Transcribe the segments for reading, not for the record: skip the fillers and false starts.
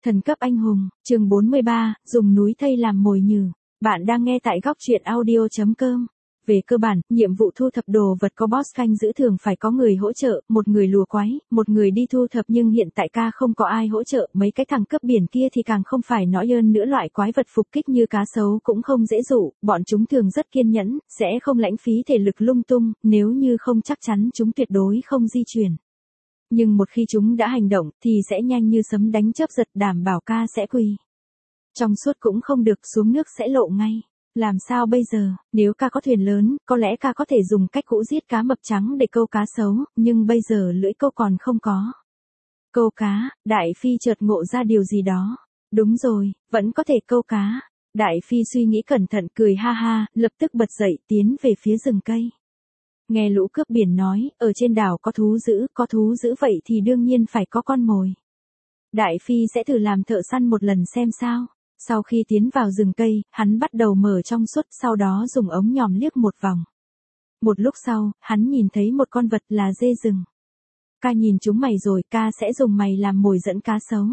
Thần cấp anh hùng, chương 43, dùng núi thây làm mồi nhử. Bạn đang nghe tại góc truyện audio.com. Về cơ bản, nhiệm vụ thu thập đồ vật có boss canh giữ thường phải có người hỗ trợ, một người lùa quái, một người đi thu thập, nhưng hiện tại ca không có ai hỗ trợ, mấy cái thằng cấp biển kia thì càng không phải nói ơn nữa, loại quái vật phục kích như cá sấu cũng không dễ dụ, bọn chúng thường rất kiên nhẫn, sẽ không lãng phí thể lực lung tung, nếu như không chắc chắn chúng tuyệt đối không di chuyển. Nhưng một khi chúng đã hành động thì sẽ nhanh như sấm đánh chớp giật, đảm bảo ca sẽ quỳ. Trong suốt cũng không được, xuống nước sẽ lộ ngay. Làm sao bây giờ, nếu ca có thuyền lớn, có lẽ ca có thể dùng cách cũ giết cá mập trắng để câu cá sấu, nhưng bây giờ lưỡi câu còn không có. Câu cá, Đại Phi chợt ngộ ra điều gì đó. Đúng rồi, vẫn có thể câu cá. Đại Phi suy nghĩ cẩn thận, cười ha ha, lập tức bật dậy tiến về phía rừng cây. Nghe lũ cướp biển nói, ở trên đảo có thú dữ vậy thì đương nhiên phải có con mồi. Đại Phi sẽ thử làm thợ săn một lần xem sao. Sau khi tiến vào rừng cây, hắn bắt đầu mở trong suốt, sau đó dùng ống nhòm liếc một vòng. Một lúc sau, hắn nhìn thấy một con vật là dê rừng. Ca nhìn chúng mày rồi, ca sẽ dùng mày làm mồi dẫn cá sấu.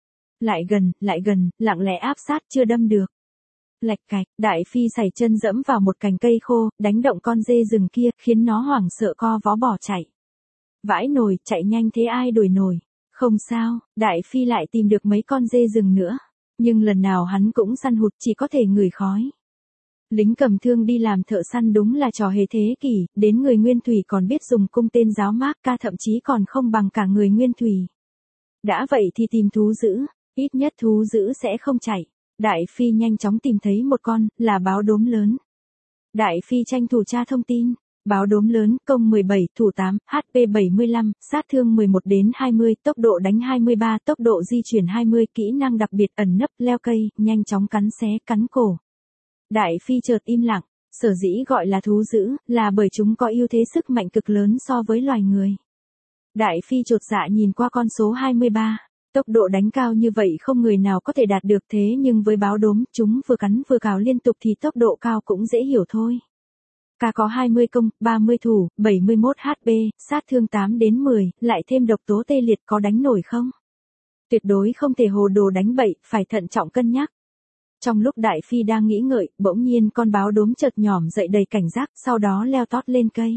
Lại gần, lặng lẽ áp sát, chưa đâm được. Lạch cạch, Đại Phi sải chân dẫm vào một cành cây khô, đánh động con dê rừng kia, khiến nó hoảng sợ co vó bỏ chạy. Vãi nồi, chạy nhanh thế ai đuổi nổi. Không sao, Đại Phi lại tìm được mấy con dê rừng nữa. Nhưng lần nào hắn cũng săn hụt, chỉ có thể ngửi khói. Lính cầm thương đi làm thợ săn đúng là trò hề thế kỷ, đến người nguyên thủy còn biết dùng cung tên giáo mác, ca thậm chí còn không bằng cả người nguyên thủy. Đã vậy thì tìm thú dữ, ít nhất thú dữ sẽ không chạy. Đại Phi nhanh chóng tìm thấy một con, là báo đốm lớn. Đại Phi tranh thủ tra thông tin. Báo đốm lớn, công 17, thủ 8, HP 75, sát thương 11 đến 20, tốc độ đánh 23, tốc độ di chuyển 20, kỹ năng đặc biệt ẩn nấp, leo cây, nhanh chóng cắn xé, cắn cổ. Đại Phi chợt im lặng, sở dĩ gọi là thú dữ, là bởi chúng có ưu thế sức mạnh cực lớn so với loài người. Đại Phi chột dạ nhìn qua con số 23. Tốc độ đánh cao như vậy không người nào có thể đạt được, thế nhưng với báo đốm, chúng vừa cắn vừa cào liên tục thì tốc độ cao cũng dễ hiểu thôi. Ca có 20 công, 30 thủ, 71 HP, sát thương 8 đến 10, lại thêm độc tố tê liệt, có đánh nổi không? Tuyệt đối không thể hồ đồ đánh bậy, phải thận trọng cân nhắc. Trong lúc Đại Phi đang nghĩ ngợi, bỗng nhiên con báo đốm chợt nhỏm dậy đầy cảnh giác, sau đó leo tót lên cây.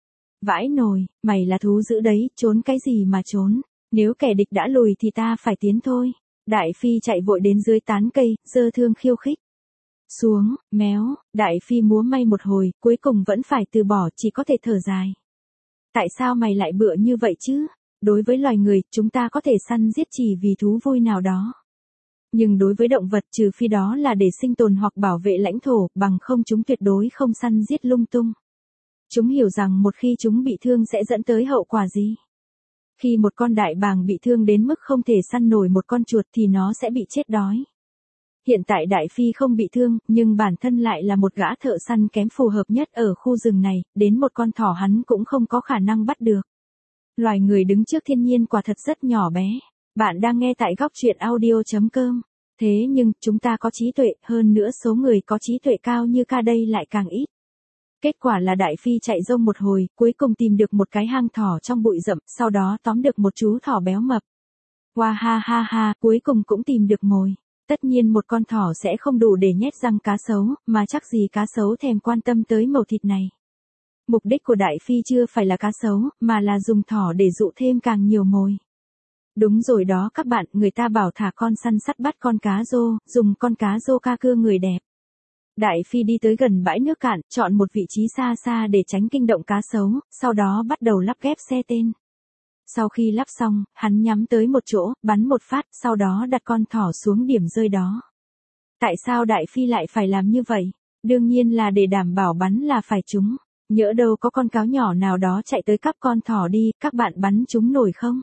Vãi nồi, mày là thú dữ đấy, trốn cái gì mà trốn? Nếu kẻ địch đã lùi thì ta phải tiến thôi. Đại Phi chạy vội đến dưới tán cây, giơ thương khiêu khích. Xuống, méo, Đại Phi múa may một hồi, cuối cùng vẫn phải từ bỏ, chỉ có thể thở dài. Tại sao mày lại bựa như vậy chứ? Đối với loài người, chúng ta có thể săn giết chỉ vì thú vui nào đó. Nhưng đối với động vật, trừ phi đó là để sinh tồn hoặc bảo vệ lãnh thổ, bằng không chúng tuyệt đối không săn giết lung tung. Chúng hiểu rằng một khi chúng bị thương sẽ dẫn tới hậu quả gì. Khi một con đại bàng bị thương đến mức không thể săn nổi một con chuột thì nó sẽ bị chết đói. Hiện tại Đại Phi không bị thương, nhưng bản thân lại là một gã thợ săn kém phù hợp nhất ở khu rừng này, đến một con thỏ hắn cũng không có khả năng bắt được. Loài người đứng trước thiên nhiên quả thật rất nhỏ bé. Bạn đang nghe tại góc truyện audio.com. Thế nhưng, chúng ta có trí tuệ, hơn nữa số người có trí tuệ cao như ca đây lại càng ít. Kết quả là Đại Phi chạy rông một hồi, cuối cùng tìm được một cái hang thỏ trong bụi rậm, sau đó tóm được một chú thỏ béo mập. Wow ha ha ha, cuối cùng cũng tìm được mồi. Tất nhiên một con thỏ sẽ không đủ để nhét răng cá sấu, mà chắc gì cá sấu thèm quan tâm tới mẩu thịt này. Mục đích của Đại Phi chưa phải là cá sấu, mà là dùng thỏ để dụ thêm càng nhiều mồi. Đúng rồi đó các bạn, người ta bảo thả con săn sắt bắt con cá rô, dùng con cá rô ca cưa người đẹp. Đại Phi đi tới gần bãi nước cạn, chọn một vị trí xa xa để tránh kinh động cá sấu, sau đó bắt đầu lắp ghép xe tên. Sau khi lắp xong, hắn nhắm tới một chỗ, bắn một phát, sau đó đặt con thỏ xuống điểm rơi đó. Tại sao Đại Phi lại phải làm như vậy? Đương nhiên là để đảm bảo bắn là phải trúng. Nhỡ đâu có con cáo nhỏ nào đó chạy tới cắp con thỏ đi, các bạn bắn trúng nổi không?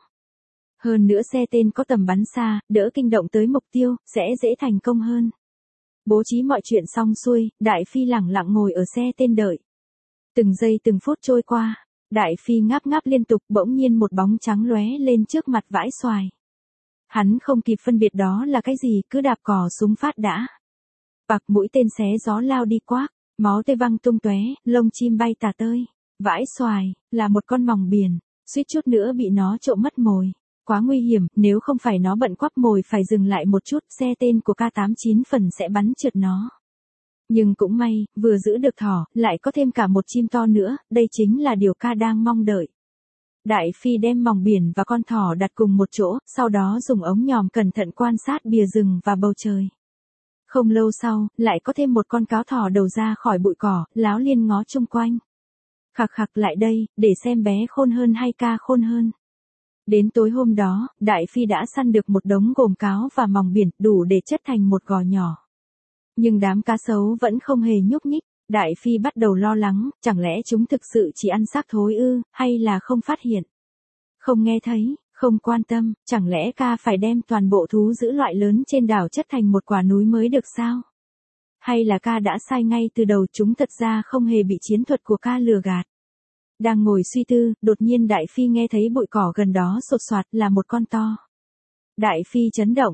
Hơn nữa xe tên có tầm bắn xa, đỡ kinh động tới mục tiêu, sẽ dễ thành công hơn. Bố trí mọi chuyện xong xuôi, Đại Phi lẳng lặng ngồi ở xe tên đợi. Từng giây từng phút trôi qua, Đại Phi ngáp ngáp liên tục, bỗng nhiên một bóng trắng lóe lên trước mặt vãi xoài. Hắn không kịp phân biệt đó là cái gì, cứ đạp cò súng phát đã. Bạc mũi tên xé gió lao đi quác, máu tươi văng tung tóe, lông chim bay tả tơi. Vãi xoài, là một con mòng biển, suýt chút nữa bị nó trộm mất mồi. Quá nguy hiểm, nếu không phải nó bận quắp mồi phải dừng lại một chút, xe tên của K89 phần sẽ bắn trượt nó. Nhưng cũng may, vừa giữ được thỏ, lại có thêm cả một chim to nữa, đây chính là điều K đang mong đợi. Đại Phi đem mòng biển và con thỏ đặt cùng một chỗ, sau đó dùng ống nhòm cẩn thận quan sát bìa rừng và bầu trời. Không lâu sau, lại có thêm một con cáo thỏ đầu ra khỏi bụi cỏ, láo liên ngó chung quanh. Khặc khặc lại đây, để xem bé khôn hơn hay K khôn hơn. Đến tối hôm đó, Đại Phi đã săn được một đống gồm cáo và mòng biển, đủ để chất thành một gò nhỏ. Nhưng đám cá sấu vẫn không hề nhúc nhích. Đại Phi bắt đầu lo lắng, chẳng lẽ chúng thực sự chỉ ăn xác thối ư, hay là không phát hiện? Không nghe thấy, không quan tâm, chẳng lẽ K phải đem toàn bộ thú dữ loại lớn trên đảo chất thành một quả núi mới được sao? Hay là K đã sai ngay từ đầu, chúng thật ra không hề bị chiến thuật của K lừa gạt? Đang ngồi suy tư, đột nhiên Đại Phi nghe thấy bụi cỏ gần đó sột soạt, là một con to. Đại Phi chấn động,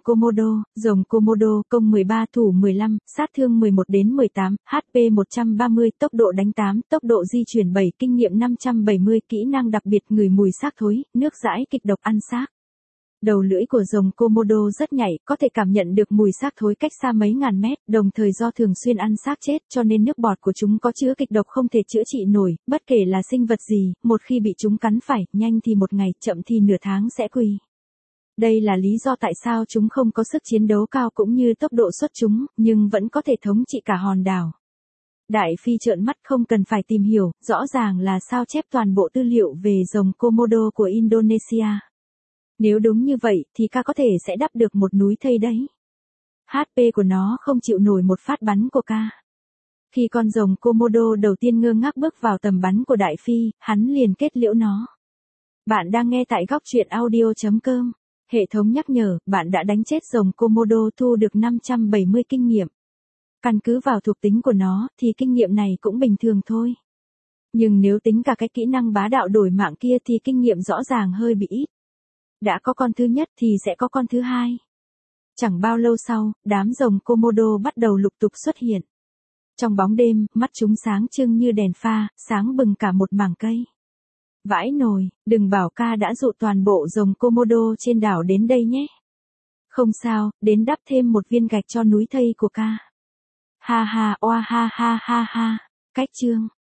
rồng Komodo, công 13 thủ 15, sát thương 11 đến 18, HP 130, tốc độ đánh 8, tốc độ di chuyển 7, kinh nghiệm 570, kỹ năng đặc biệt ngửi mùi xác thối, nước dãi kịch độc ăn xác. Đầu lưỡi của rồng Komodo rất nhạy, có thể cảm nhận được mùi xác thối cách xa mấy ngàn mét, đồng thời do thường xuyên ăn xác chết cho nên nước bọt của chúng có chứa kịch độc không thể chữa trị nổi, bất kể là sinh vật gì, một khi bị chúng cắn phải, nhanh thì một ngày, chậm thì nửa tháng sẽ quỳ. Đây là lý do tại sao chúng không có sức chiến đấu cao cũng như tốc độ xuất chúng, nhưng vẫn có thể thống trị cả hòn đảo. Đại Phi trợn mắt không cần phải tìm hiểu, rõ ràng là sao chép toàn bộ tư liệu về rồng Komodo của Indonesia. Nếu đúng như vậy thì K có thể sẽ đắp được một núi thây đấy. HP của nó không chịu nổi một phát bắn của K. Khi con rồng Komodo đầu tiên ngơ ngác bước vào tầm bắn của Đại Phi, hắn liền kết liễu nó. Bạn đang nghe tại góc truyện audio.com. Hệ thống nhắc nhở, bạn đã đánh chết rồng Komodo, thu được 570 kinh nghiệm. Căn cứ vào thuộc tính của nó, thì kinh nghiệm này cũng bình thường thôi. Nhưng nếu tính cả cái kỹ năng bá đạo đổi mạng kia thì kinh nghiệm rõ ràng hơi bị ít. Đã có con thứ nhất thì sẽ có con thứ hai. Chẳng bao lâu sau, đám rồng Komodo bắt đầu lục tục xuất hiện. Trong bóng đêm, mắt chúng sáng trưng như đèn pha, sáng bừng cả một mảng cây. Vãi nồi, đừng bảo K đã dụ toàn bộ rồng Komodo trên đảo đến đây nhé. Không sao, đến đắp thêm một viên gạch cho núi thây của K. Ha ha, oa ha ha ha ha. Cách chương.